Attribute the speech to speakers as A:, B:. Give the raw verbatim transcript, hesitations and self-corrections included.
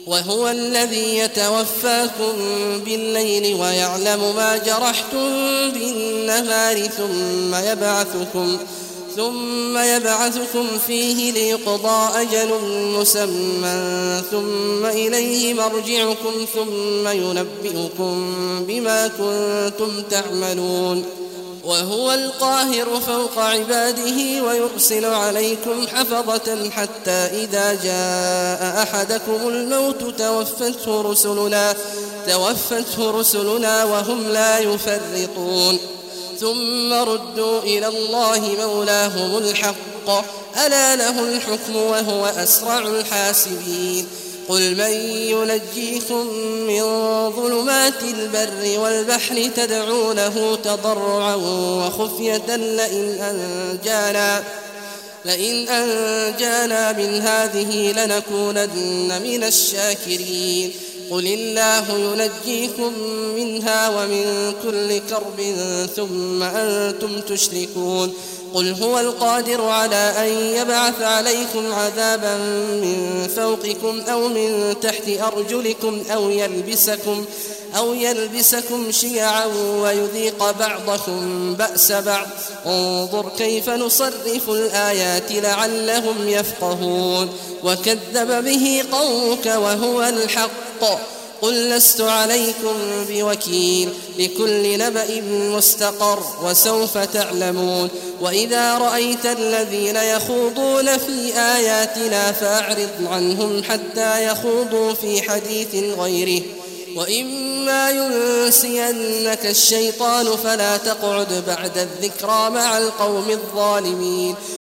A: وهو الذي يتوفاكم بالليل ويعلم ما جرحتم بالنهار ثم يبعثكم ثم يبعثكم فيه ليقضى أجل مسمى ثم إليه مرجعكم ثم ينبئكم بما كنتم تعملون. وهو القاهر فوق عباده ويرسل عليكم حفظة حتى إذا جاء أحدكم الموت توفته رسلنا, توفته رسلنا وهم لا يفرطون ثم ردوا إلى الله مولاهم الحق ألا له الحكم وهو أسرع الحاسبين. قل من ينجيكم من ظلمات البر والبحر تدعونه تضرعا وخفية لئن أنجانا, لئن أنجانا من هذه لنكونن من الشاكرين. قل الله ينجيكم منها ومن كل كرب ثم أنتم تشركون. قل هو القادر على أن يبعث عليكم عذابا من فوقكم أو من تحت أرجلكم أو يلبسكم, أو يلبسكم شيعا ويذيق بعضكم بأس بعض. انظر كيف نصرف الآيات لعلهم يفقهون. وكذب به قومك وهو الحق. قل لست عليكم بوكيل لكل نبأ مستقر وسوف تعلمون. وإذا رأيت الذين يخوضون في آياتنا فأعرض عنهم حتى يخوضوا في حديث غيره وإما ينسينك الشيطان فلا تقعد بعد الذكرى مع القوم الظالمين.